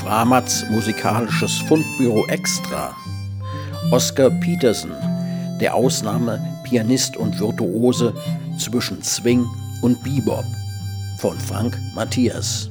Framatz musikalisches Fundbüro Extra. Oscar Peterson, der Ausnahme-Pianist und Virtuose zwischen Swing und Bebop von Frank Matthias.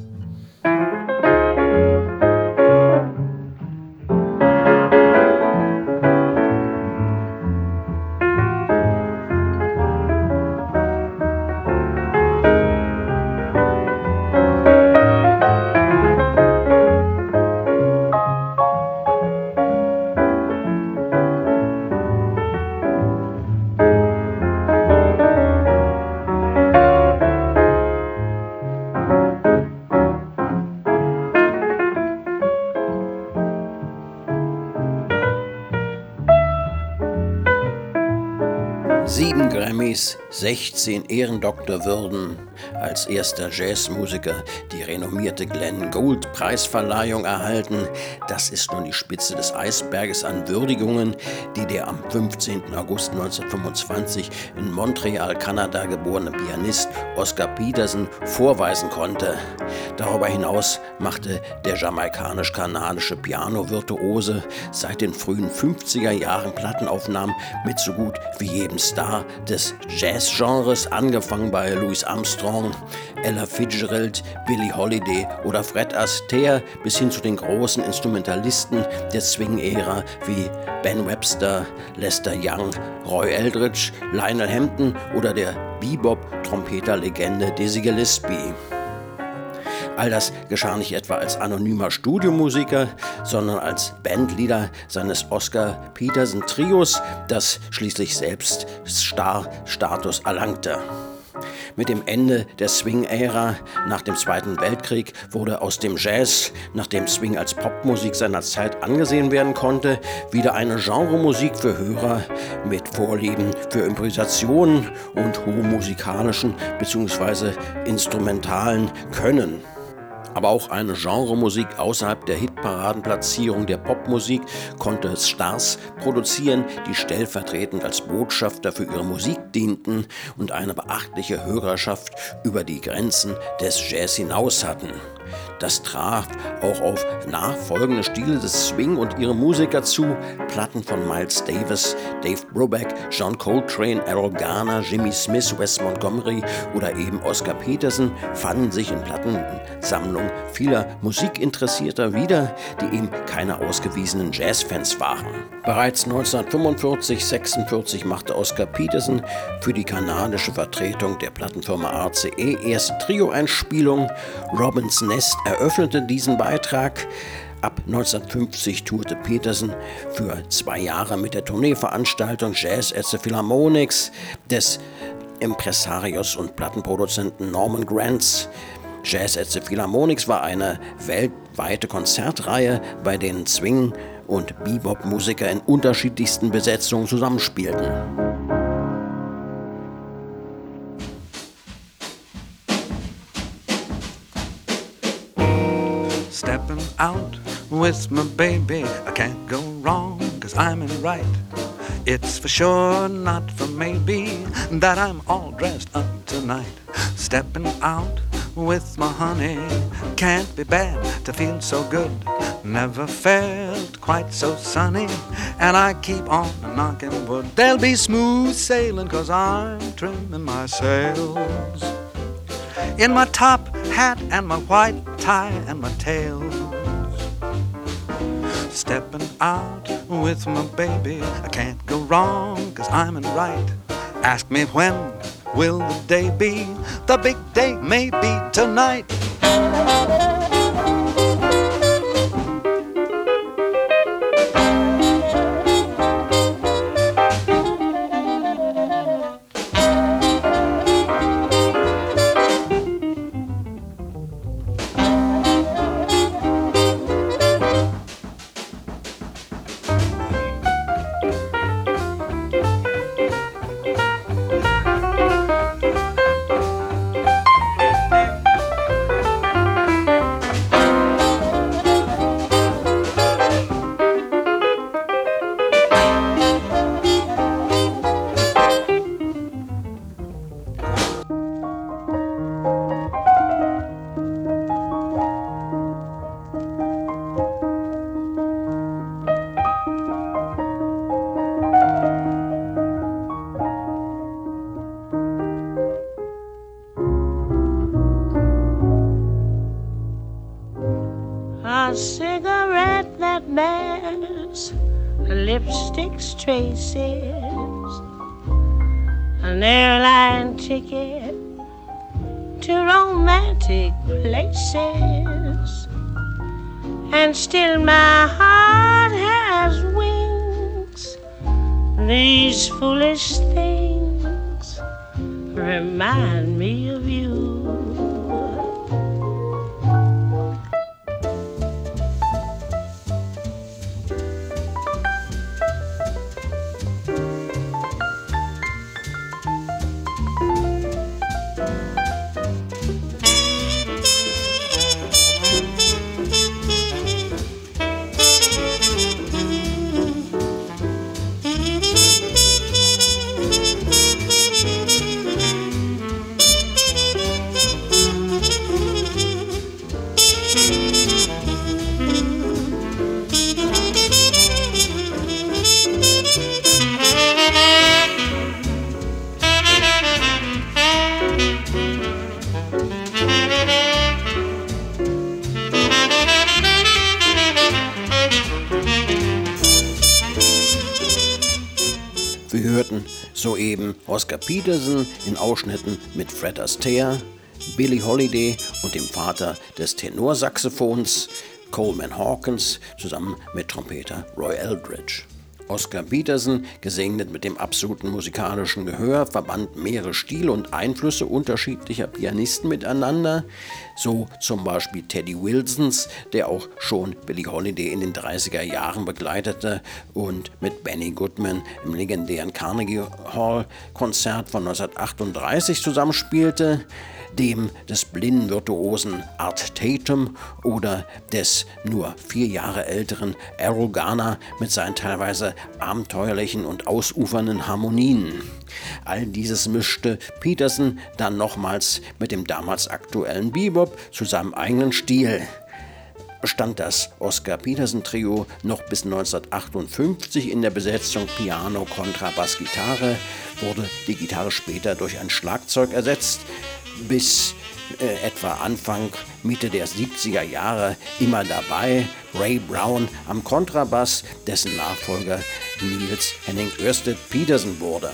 Sieben Grammys, 16 Ehrendoktorwürden, als erster Jazzmusiker die renommierte Glenn Gould Preisverleihung erhalten. Das ist nun die Spitze des Eisberges an Würdigungen, die der am 15. August 1925 in Montreal, Kanada geborene Pianist Oscar Peterson vorweisen konnte. Darüber hinaus machte der jamaikanisch-kanadische Piano-Virtuose seit den frühen 50er Jahren Plattenaufnahmen mit so gut wie jedem Star des Jazz-Genres, angefangen bei Louis Armstrong, Ella Fitzgerald, Billie Holiday oder Fred Astaire bis hin zu den großen Instrumentalisten der Swing-Ära wie Ben Webster, Lester Young, Roy Eldridge, Lionel Hampton oder der Bebop-Trompeterlegende Dizzy Gillespie. All das geschah nicht etwa als anonymer Studiomusiker, sondern als Bandleader seines Oscar Peterson Trios, das schließlich selbst Star-Status erlangte. Mit dem Ende der Swing-Ära nach dem Zweiten Weltkrieg wurde aus dem Jazz, nachdem Swing als Popmusik seiner Zeit angesehen werden konnte, wieder eine Genremusik für Hörer mit Vorlieben für Improvisationen und hohem musikalischen bzw. instrumentalen Können. Aber auch eine Genremusik außerhalb der Hitparadenplatzierung der Popmusik konnte Stars produzieren, die stellvertretend als Botschafter für ihre Musik dienten und eine beachtliche Hörerschaft über die Grenzen des Jazz hinaus hatten. Das traf auch auf nachfolgende Stile des Swing und ihre Musiker zu. Platten von Miles Davis, Dave Brubeck, John Coltrane, Errol Garner, Jimmy Smith, Wes Montgomery oder eben Oscar Peterson fanden sich in Plattensammlungen vieler Musikinteressierter wieder, die eben keine ausgewiesenen Jazzfans waren. Bereits 1945/46 machte Oscar Peterson für die kanadische Vertretung der Plattenfirma RCA erste Trio-Einspielungen. Robins Nest eröffnete diesen Beitrag. Ab 1950 tourte Peterson für 2 Jahre mit der Tourneeveranstaltung Jazz at the Philharmonics des Impresarios und Plattenproduzenten Norman Granz. Jazz at the Philharmonics war eine weltweite Konzertreihe, bei denen Swing- und Bebop-Musiker in unterschiedlichsten Besetzungen zusammenspielten. Stepping out with my baby, I can't go wrong, 'cause I'm in right. It's for sure, not for maybe, that I'm all dressed up tonight. Stepping out with my honey, can't be bad to feel so good. Never felt quite so sunny, and I keep on knocking wood. There'll be smooth sailing, 'cause I'm trimming my sails in my top hat and my white tie and my tails. Stepping out with my baby, I can't go wrong, 'cause I'm in right. Ask me when will the day be? The big day may be tonight. a cigarette that bears lipstick's traces, an airline ticket to romantic places, and still my heart has wings. These foolish things remind me of you. Wir hörten soeben Oscar Peterson in Ausschnitten mit Fred Astaire, Billie Holiday und dem Vater des Tenorsaxophons, Coleman Hawkins, zusammen mit Trompeter Roy Eldridge. Oscar Peterson, gesegnet mit dem absoluten musikalischen Gehör, verband mehrere Stile und Einflüsse unterschiedlicher Pianisten miteinander, so zum Beispiel Teddy Wilsons, der auch schon Billie Holiday in den 30er Jahren begleitete und mit Benny Goodman im legendären Carnegie Hall Konzert von 1938 zusammenspielte, dem des blinden Virtuosen Art Tatum oder des nur 4 Jahre älteren Errol Garner mit seinen teilweise abenteuerlichen und ausufernden Harmonien. All dieses mischte Peterson dann nochmals mit dem damals aktuellen Bebop zu seinem eigenen Stil. Bestand das Oscar Peterson Trio noch bis 1958 in der Besetzung Piano, Kontrabass, Gitarre, wurde die Gitarre später durch ein Schlagzeug ersetzt, bis etwa Anfang, Mitte der 70er Jahre immer dabei Ray Brown am Kontrabass, dessen Nachfolger Niels Henning Ørsted Peterson wurde.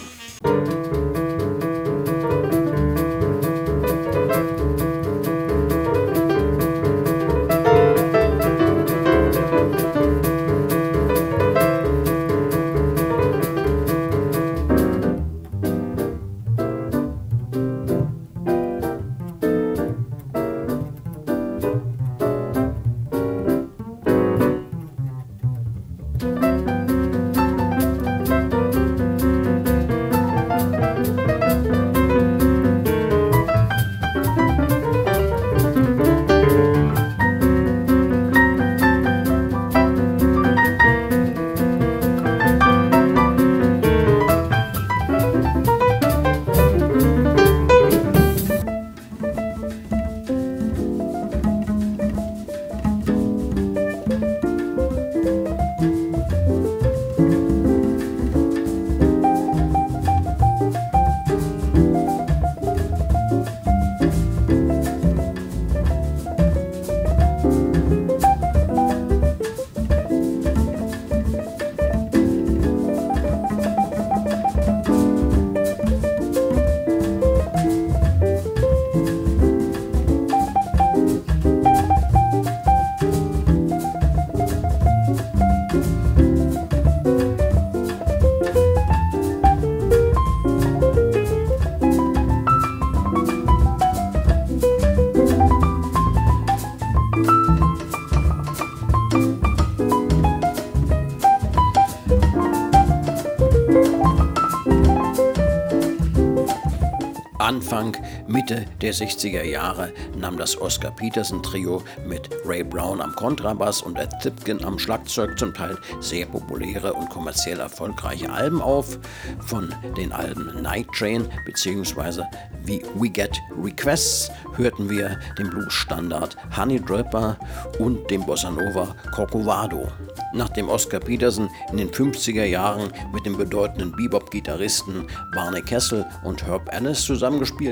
Anfang, Mitte der 60er Jahre nahm das Oscar Peterson Trio mit Ray Brown am Kontrabass und Ed Zipkin am Schlagzeug zum Teil sehr populäre und kommerziell erfolgreiche Alben auf. Von den Alben Night Train bzw. We Get Requests hörten wir den Blues-Standard Honey Dripper und den Bossa Nova Corcovado. Nachdem Oscar Peterson in den 50er Jahren mit dem bedeutenden Bebop-Gitarristen Barney Kessel und Herb Ellis zusammengespielt hatte,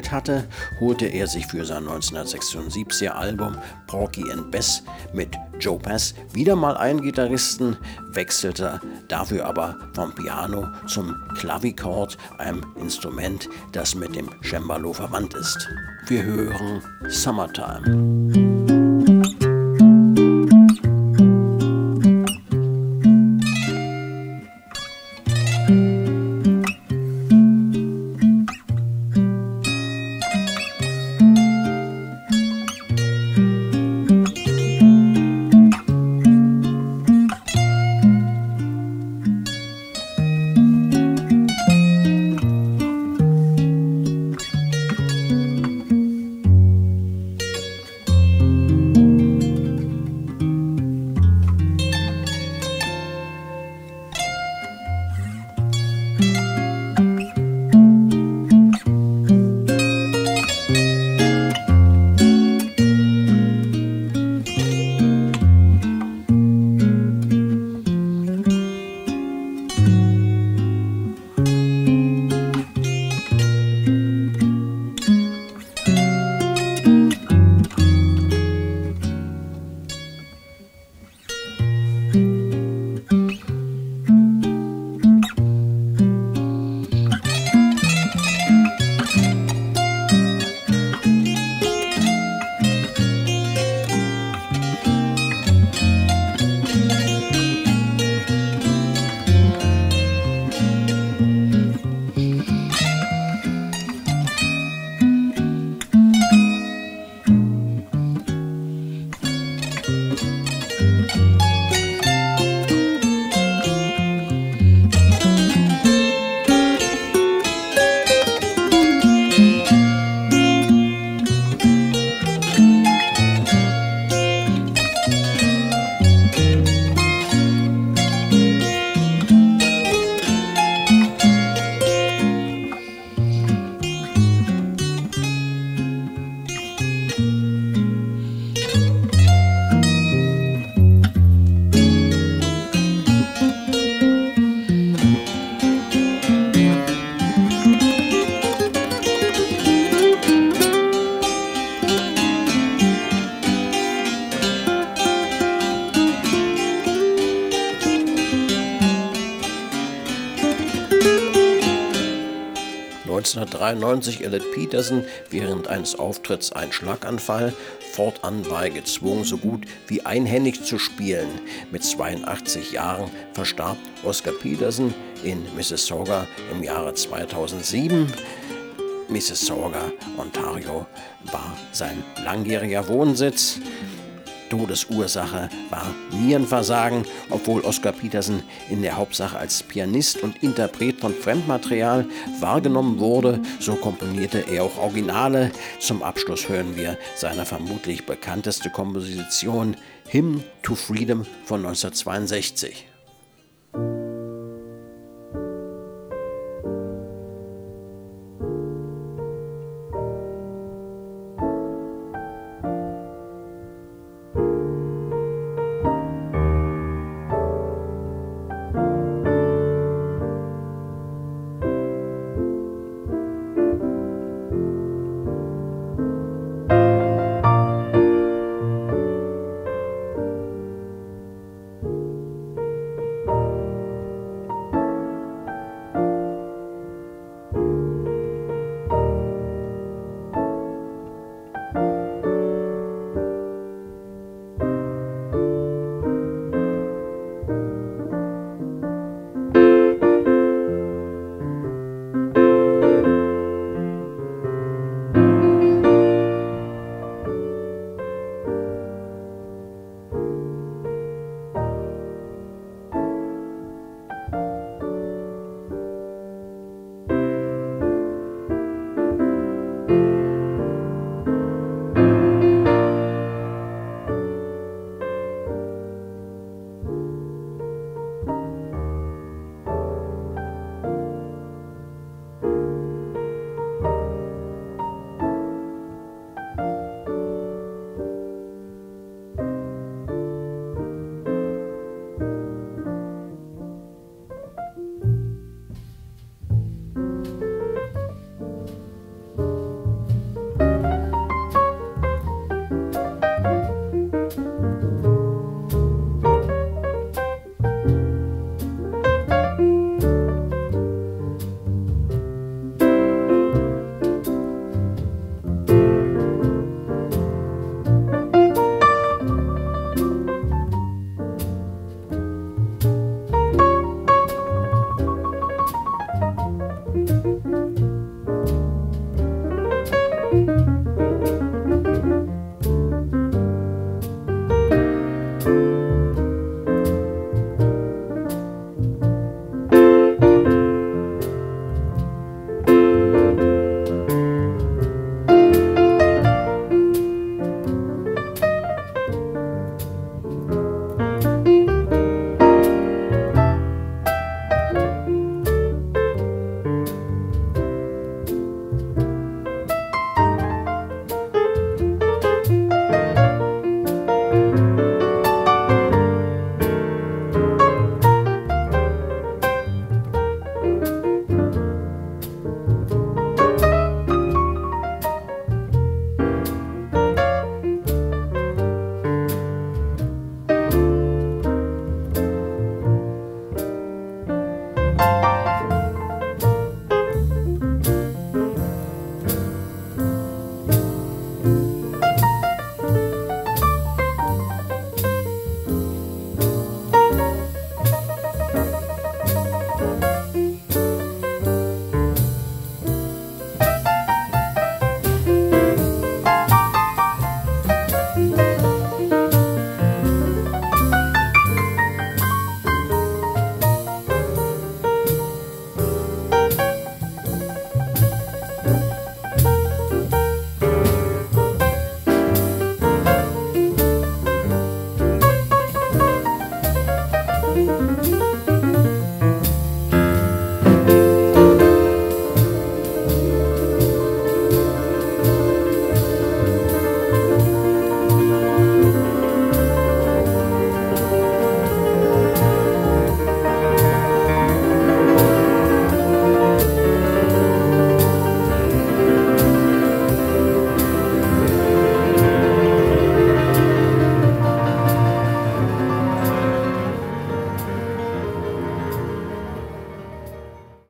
holte er sich für sein 1976er Album Porgy and Bess mit Joe Pass wieder mal einen Gitarristen, wechselte dafür aber vom Piano zum Clavichord, einem Instrument, das mit dem Cembalo verwandt ist. Wir hören Summertime. (1993) erlitt Peterson während eines Auftritts einen Schlaganfall. Fortan war er gezwungen, so gut wie einhändig zu spielen. Mit 82 Jahren verstarb Oscar Peterson in Mississauga im Jahre 2007. Mississauga, Ontario, war sein langjähriger Wohnsitz. Todesursache war Nierenversagen, obwohl Oscar Peterson in der Hauptsache als Pianist und Interpret von Fremdmaterial wahrgenommen wurde, so komponierte er auch Originale. Zum Abschluss hören wir seine vermutlich bekannteste Komposition, Hymn to Freedom von 1962.